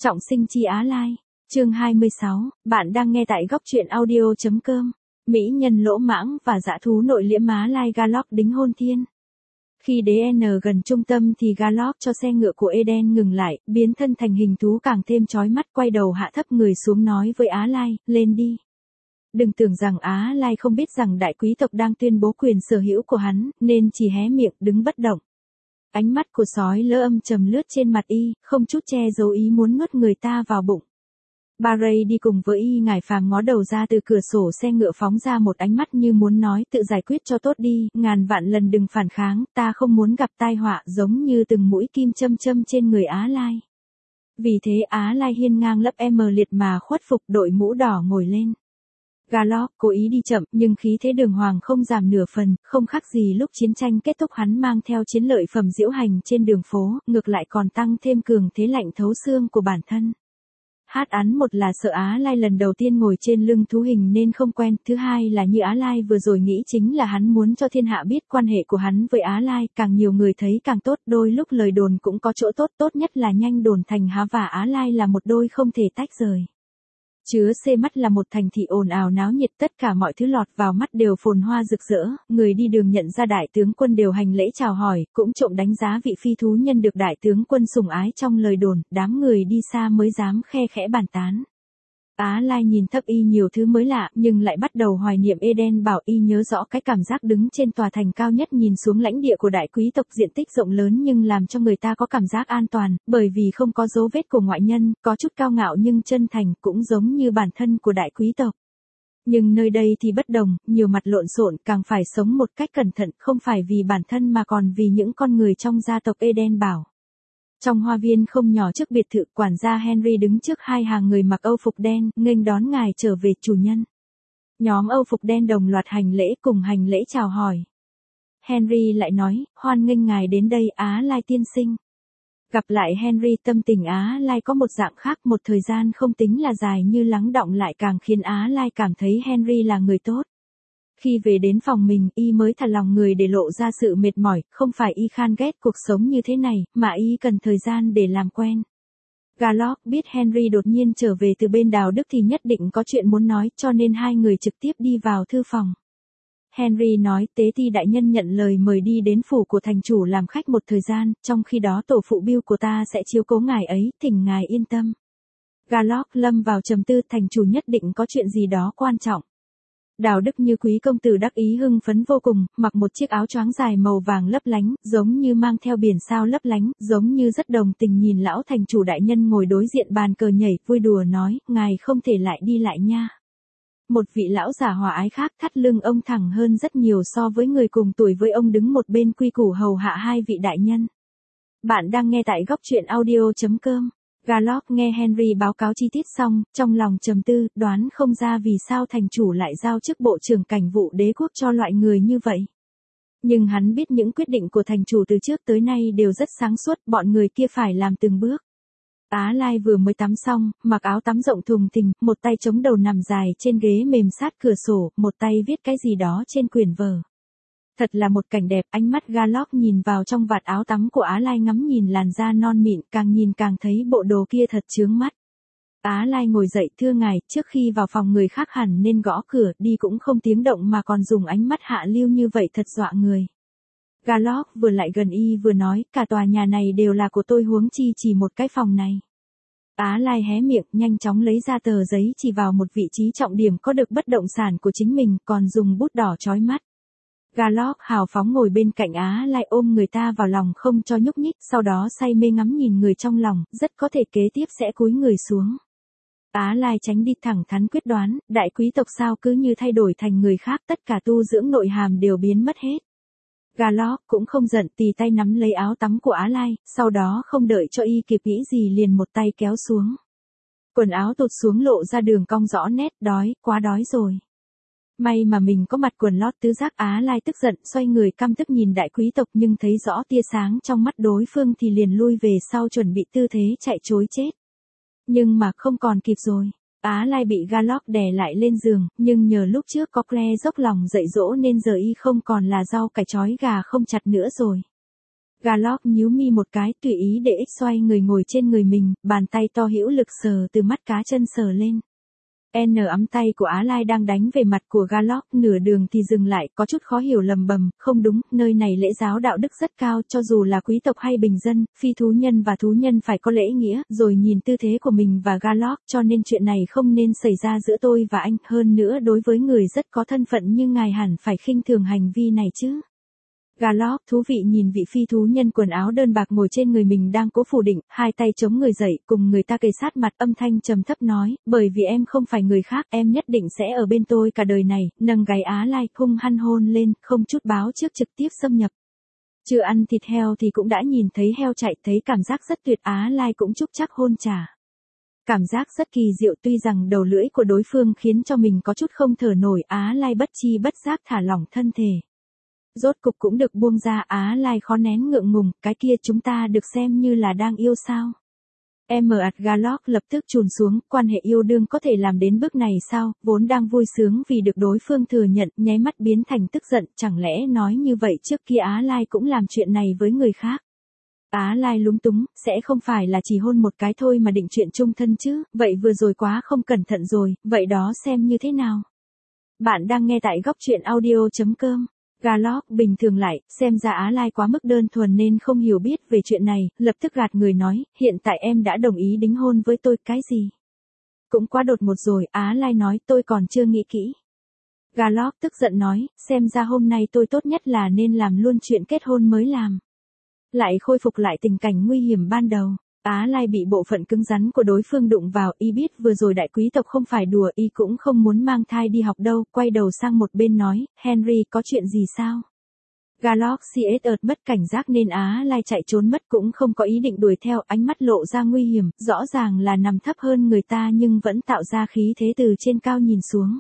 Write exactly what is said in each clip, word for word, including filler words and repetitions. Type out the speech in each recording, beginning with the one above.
Trọng sinh chi Á Lai. Chương hai mươi sáu, bạn đang nghe tại góc truyện audio.com. Mỹ nhân lỗ mãng và dã thú nội liễm Á Lai Galop đính hôn thiên. Khi đến gần trung tâm thì Galop cho xe ngựa của Eden ngừng lại, biến thân thành hình thú càng thêm chói mắt, quay đầu hạ thấp người xuống nói với Á Lai, lên đi. Đừng tưởng rằng Á Lai không biết rằng đại quý tộc đang tuyên bố quyền sở hữu của hắn, nên chỉ hé miệng đứng bất động. Ánh mắt của sói lơ âm trầm lướt trên mặt y, không chút che giấu ý muốn nuốt người ta vào bụng. Barry đi cùng với y ngải phàm ngó đầu ra từ cửa sổ xe ngựa phóng ra một ánh mắt như muốn nói tự giải quyết cho tốt đi, ngàn vạn lần đừng phản kháng, ta không muốn gặp tai họa giống như từng mũi kim châm châm trên người Á Lai. Vì thế Á Lai hiên ngang lấp em liệt mà khuất phục, đội mũ đỏ ngồi lên. Galop cố ý đi chậm nhưng khí thế đường hoàng không giảm nửa phần, không khác gì lúc chiến tranh kết thúc hắn mang theo chiến lợi phẩm diễu hành trên đường phố, ngược lại còn tăng thêm cường thế lạnh thấu xương của bản thân. Hát án một là sợ Á Lai lần đầu tiên ngồi trên lưng thú hình nên không quen, thứ hai là như Á Lai vừa rồi nghĩ chính là hắn muốn cho thiên hạ biết quan hệ của hắn với Á Lai, càng nhiều người thấy càng tốt, đôi lúc lời đồn cũng có chỗ tốt, tốt nhất là nhanh đồn thành Há và Á Lai là một đôi không thể tách rời. Chứa xê mắt là một thành thị ồn ào náo nhiệt, tất cả mọi thứ lọt vào mắt đều phồn hoa rực rỡ, người đi đường nhận ra đại tướng quân đều hành lễ chào hỏi, cũng trộm đánh giá vị phi thú nhân được đại tướng quân sủng ái trong lời đồn, đám người đi xa mới dám khe khẽ bàn tán. Á Lai nhìn thấp y nhiều thứ mới lạ nhưng lại bắt đầu hoài niệm Eden, bảo y nhớ rõ cái cảm giác đứng trên tòa thành cao nhất nhìn xuống lãnh địa của đại quý tộc diện tích rộng lớn nhưng làm cho người ta có cảm giác an toàn, bởi vì không có dấu vết của ngoại nhân, có chút cao ngạo nhưng chân thành, cũng giống như bản thân của đại quý tộc. Nhưng nơi đây thì bất đồng, nhiều mặt lộn xộn, càng phải sống một cách cẩn thận, không phải vì bản thân mà còn vì những con người trong gia tộc Eden bảo. Trong hoa viên không nhỏ trước biệt thự, quản gia Henry đứng trước hai hàng người mặc âu phục đen, nghênh đón ngài trở về chủ nhân. Nhóm âu phục đen đồng loạt hành lễ cùng hành lễ chào hỏi. Henry lại nói, hoan nghênh ngài đến đây Á Lai tiên sinh. Gặp lại Henry, tâm tình Á Lai có một dạng khác, một thời gian không tính là dài như lắng đọng lại càng khiến Á Lai cảm thấy Henry là người tốt. Khi về đến phòng mình, y mới thả lòng người để lộ ra sự mệt mỏi, không phải y khan ghét cuộc sống như thế này, mà y cần thời gian để làm quen. Galop biết Henry đột nhiên trở về từ bên Đào Đức thì nhất định có chuyện muốn nói, cho nên hai người trực tiếp đi vào thư phòng. Henry nói, tế ti đại nhân nhận lời mời đi đến phủ của thành chủ làm khách một thời gian, trong khi đó tổ phụ Bill của ta sẽ chiếu cố ngài ấy, thỉnh ngài yên tâm. Galop lâm vào trầm tư, thành chủ nhất định có chuyện gì đó quan trọng. Đào Đức như quý công tử đắc ý hưng phấn vô cùng, mặc một chiếc áo choáng dài màu vàng lấp lánh, giống như mang theo biển sao lấp lánh, giống như rất đồng tình nhìn lão thành chủ đại nhân ngồi đối diện bàn cờ nhảy, vui đùa nói, ngài không thể lại đi lại nha. Một vị lão giả hòa ái khác, thắt lưng ông thẳng hơn rất nhiều so với người cùng tuổi với ông đứng một bên quy củ hầu hạ hai vị đại nhân. Bạn đang nghe tại góc truyện audio.com. Galop nghe Henry báo cáo chi tiết xong, trong lòng trầm tư, đoán không ra vì sao thành chủ lại giao chức bộ trưởng cảnh vụ đế quốc cho loại người như vậy. Nhưng hắn biết những quyết định của thành chủ từ trước tới nay đều rất sáng suốt, bọn người kia phải làm từng bước. Á Lai vừa mới tắm xong, mặc áo tắm rộng thùng thình, một tay chống đầu nằm dài trên ghế mềm sát cửa sổ, một tay viết cái gì đó trên quyển vở. Thật là một cảnh đẹp, ánh mắt Galop nhìn vào trong vạt áo tắm của Á Lai, ngắm nhìn làn da non mịn, càng nhìn càng thấy bộ đồ kia thật chướng mắt. Á Lai ngồi dậy, thưa ngài, trước khi vào phòng người khác hẳn nên gõ cửa, đi cũng không tiếng động mà còn dùng ánh mắt hạ lưu như vậy thật dọa người. Galop vừa lại gần y vừa nói, cả tòa nhà này đều là của tôi huống chi chỉ một cái phòng này. Á Lai hé miệng, nhanh chóng lấy ra tờ giấy chỉ vào một vị trí trọng điểm có được bất động sản của chính mình, còn dùng bút đỏ chói mắt. Galop hào phóng ngồi bên cạnh Á Lai, ôm người ta vào lòng không cho nhúc nhích, sau đó say mê ngắm nhìn người trong lòng, rất có thể kế tiếp sẽ cúi người xuống. Á Lai tránh đi, thẳng thắn quyết đoán, đại quý tộc sao cứ như thay đổi thành người khác, tất cả tu dưỡng nội hàm đều biến mất hết. Galop cũng không giận, tì tay nắm lấy áo tắm của Á Lai, sau đó không đợi cho y kịp nghĩ gì liền một tay kéo xuống. Quần áo tụt xuống lộ ra đường cong rõ nét, đói, quá đói rồi. May mà mình có mặt quần lót tứ giác. Á Lai tức giận, xoay người căm tức nhìn đại quý tộc nhưng thấy rõ tia sáng trong mắt đối phương thì liền lui về sau chuẩn bị tư thế chạy trối chết. Nhưng mà không còn kịp rồi. Á Lai bị Galop đè lại lên giường, nhưng nhờ lúc trước có Claire dốc lòng dạy dỗ nên giờ y không còn là rau cải trói gà không chặt nữa rồi. Garlock nhíu mi một cái, tùy ý để X xoay người ngồi trên người mình, bàn tay to hữu lực sờ từ mắt cá chân sờ lên. N ấm tay của Á Lai đang đánh về mặt của Garlock, nửa đường thì dừng lại, có chút khó hiểu lầm bầm, không đúng, nơi này lễ giáo đạo đức rất cao, cho dù là quý tộc hay bình dân, phi thú nhân và thú nhân phải có lễ nghĩa, rồi nhìn tư thế của mình và Garlock, cho nên chuyện này không nên xảy ra giữa tôi và anh, hơn nữa đối với người rất có thân phận như ngài hẳn phải khinh thường hành vi này chứ. Garlock thú vị nhìn vị phi thú nhân quần áo đơn bạc ngồi trên người mình đang cố phủ định, hai tay chống người dậy, cùng người ta kề sát mặt, âm thanh trầm thấp nói, bởi vì em không phải người khác, em nhất định sẽ ở bên tôi cả đời này, nâng gáy Á Lai, hung hăng hôn lên, không chút báo trước trực tiếp xâm nhập. Chưa ăn thịt heo thì cũng đã nhìn thấy heo chạy, thấy cảm giác rất tuyệt, Á Lai cũng chúc chắc hôn trả. Cảm giác rất kỳ diệu, tuy rằng đầu lưỡi của đối phương khiến cho mình có chút không thở nổi, Á Lai bất chi bất giác thả lỏng thân thể. Rốt cục cũng được buông ra, Á Lai khó nén ngượng ngùng, cái kia chúng ta được xem như là đang yêu sao? Em ở ạt Garlock lập tức chùn xuống, quan hệ yêu đương có thể làm đến bước này sao, vốn đang vui sướng vì được đối phương thừa nhận, nháy mắt biến thành tức giận, chẳng lẽ nói như vậy trước kia Á Lai cũng làm chuyện này với người khác? Á Lai lúng túng, sẽ không phải là chỉ hôn một cái thôi mà định chuyện chung thân chứ, vậy vừa rồi quá không cẩn thận rồi, vậy đó xem như thế nào? Bạn đang nghe tại góc truyện audio chấm com. Garlock bình thường lại, xem ra Á Lai quá mức đơn thuần nên không hiểu biết về chuyện này, lập tức gạt người nói, hiện tại em đã đồng ý đính hôn với tôi, cái gì? Cũng quá đột ngột rồi, Á Lai nói, tôi còn chưa nghĩ kỹ. Garlock tức giận nói, xem ra hôm nay tôi tốt nhất là nên làm luôn chuyện kết hôn mới làm. Lại khôi phục lại tình cảnh nguy hiểm ban đầu. Á Lai bị bộ phận cứng rắn của đối phương đụng vào, y biết vừa rồi đại quý tộc không phải đùa, y cũng không muốn mang thai đi học đâu, quay đầu sang một bên nói, Henry có chuyện gì sao? Garlock xê ét mất cảnh giác nên Á Lai chạy trốn mất, cũng không có ý định đuổi theo, ánh mắt lộ ra nguy hiểm, rõ ràng là nằm thấp hơn người ta nhưng vẫn tạo ra khí thế từ trên cao nhìn xuống.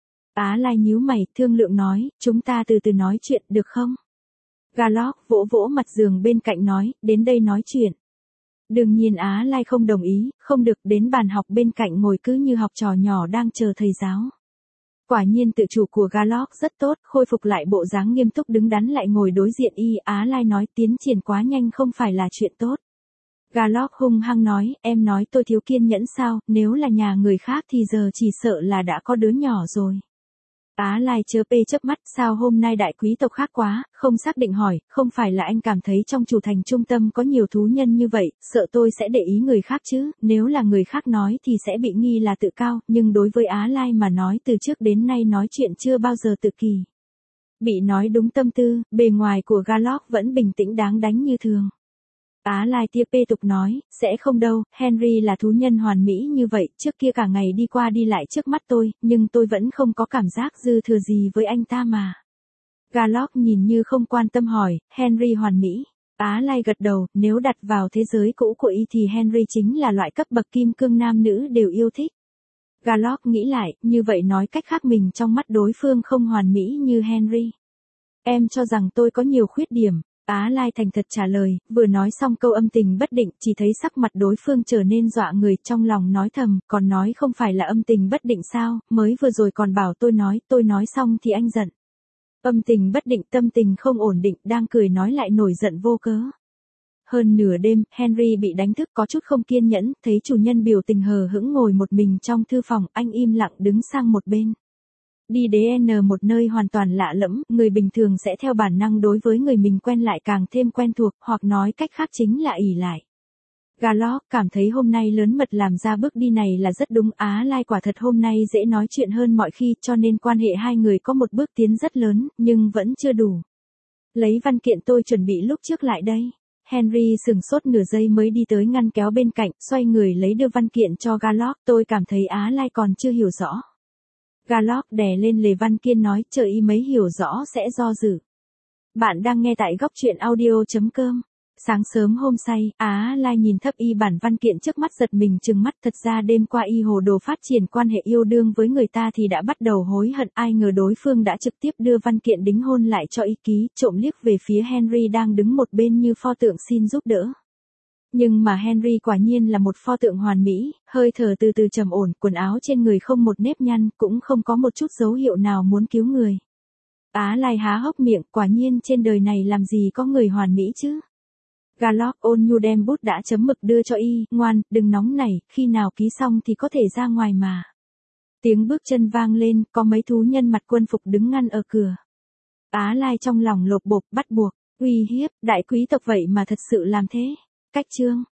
Á Lai nhíu mày, thương lượng nói, chúng ta từ từ nói chuyện được không? Garlock vỗ vỗ mặt giường bên cạnh nói, đến đây nói chuyện. Đương nhiên Á Lai không đồng ý, không được, đến bàn học bên cạnh ngồi cứ như học trò nhỏ đang chờ thầy giáo. Quả nhiên tự chủ của Garlock rất tốt, khôi phục lại bộ dáng nghiêm túc đứng đắn lại ngồi đối diện y, Á Lai nói tiến triển quá nhanh không phải là chuyện tốt. Garlock hung hăng nói, em nói tôi thiếu kiên nhẫn sao, nếu là nhà người khác thì giờ chỉ sợ là đã có đứa nhỏ rồi. Á Lai chớ pê chớp mắt, sao hôm nay đại quý tộc khác quá, không xác định hỏi, không phải là anh cảm thấy trong chủ thành trung tâm có nhiều thú nhân như vậy, sợ tôi sẽ để ý người khác chứ, nếu là người khác nói thì sẽ bị nghi là tự cao, nhưng đối với Á Lai mà nói từ trước đến nay nói chuyện chưa bao giờ tự kỳ. Bị nói đúng tâm tư, bề ngoài của Garlock vẫn bình tĩnh đáng đánh như thường. Á Lai tiếp tục nói, sẽ không đâu, Henry là thú nhân hoàn mỹ như vậy, trước kia cả ngày đi qua đi lại trước mắt tôi, nhưng tôi vẫn không có cảm giác dư thừa gì với anh ta mà. Garlock nhìn như không quan tâm hỏi, Henry hoàn mỹ. Á Lai gật đầu, nếu đặt vào thế giới cũ của y thì Henry chính là loại cấp bậc kim cương nam nữ đều yêu thích. Garlock nghĩ lại, như vậy nói cách khác mình trong mắt đối phương không hoàn mỹ như Henry. Em cho rằng tôi có nhiều khuyết điểm. Á Lai thành thật trả lời, vừa nói xong câu âm tình bất định, chỉ thấy sắc mặt đối phương trở nên dọa người, trong lòng nói thầm, còn nói không phải là âm tình bất định sao, mới vừa rồi còn bảo tôi nói, tôi nói xong thì anh giận. Âm tình bất định, tâm tình không ổn định, đang cười nói lại nổi giận vô cớ. Hơn nửa đêm, Henry bị đánh thức có chút không kiên nhẫn, thấy chủ nhân biểu tình hờ hững ngồi một mình trong thư phòng, anh im lặng đứng sang một bên. Đi đến một nơi hoàn toàn lạ lẫm, người bình thường sẽ theo bản năng đối với người mình quen lại càng thêm quen thuộc, hoặc nói cách khác chính là ỷ lại. Garlock cảm thấy hôm nay lớn mật làm ra bước đi này là rất đúng, Á Lai quả thật hôm nay dễ nói chuyện hơn mọi khi, cho nên quan hệ hai người có một bước tiến rất lớn, nhưng vẫn chưa đủ. Lấy văn kiện tôi chuẩn bị lúc trước lại đây. Henry sừng sốt nửa giây mới đi tới ngăn kéo bên cạnh, xoay người lấy đưa văn kiện cho Garlock, tôi cảm thấy Á Lai còn chưa hiểu rõ. Garlock đè lên lề văn kiện nói, chờ y mấy hiểu rõ sẽ do dự. Bạn đang nghe tại góc truyện audio chấm com. Sáng sớm hôm say, Á Lai nhìn thấp y bản văn kiện trước mắt giật mình trừng mắt, thật ra đêm qua y hồ đồ phát triển quan hệ yêu đương với người ta thì đã bắt đầu hối hận, ai ngờ đối phương đã trực tiếp đưa văn kiện đính hôn lại cho y ký, trộm liếc về phía Henry đang đứng một bên như pho tượng xin giúp đỡ. Nhưng mà Henry quả nhiên là một pho tượng hoàn mỹ, hơi thở từ từ trầm ổn, quần áo trên người không một nếp nhăn, cũng không có một chút dấu hiệu nào muốn cứu người. Á Lai há hốc miệng, quả nhiên trên đời này làm gì có người hoàn mỹ chứ? Garlock ôn nhu đem bút đã chấm mực đưa cho y, ngoan, đừng nóng nảy, khi nào ký xong thì có thể ra ngoài mà. Tiếng bước chân vang lên, có mấy thú nhân mặc quân phục đứng ngăn ở cửa. Á Lai trong lòng lột bột, bắt buộc, uy hiếp, đại quý tộc vậy mà thật sự làm thế. Cách chương.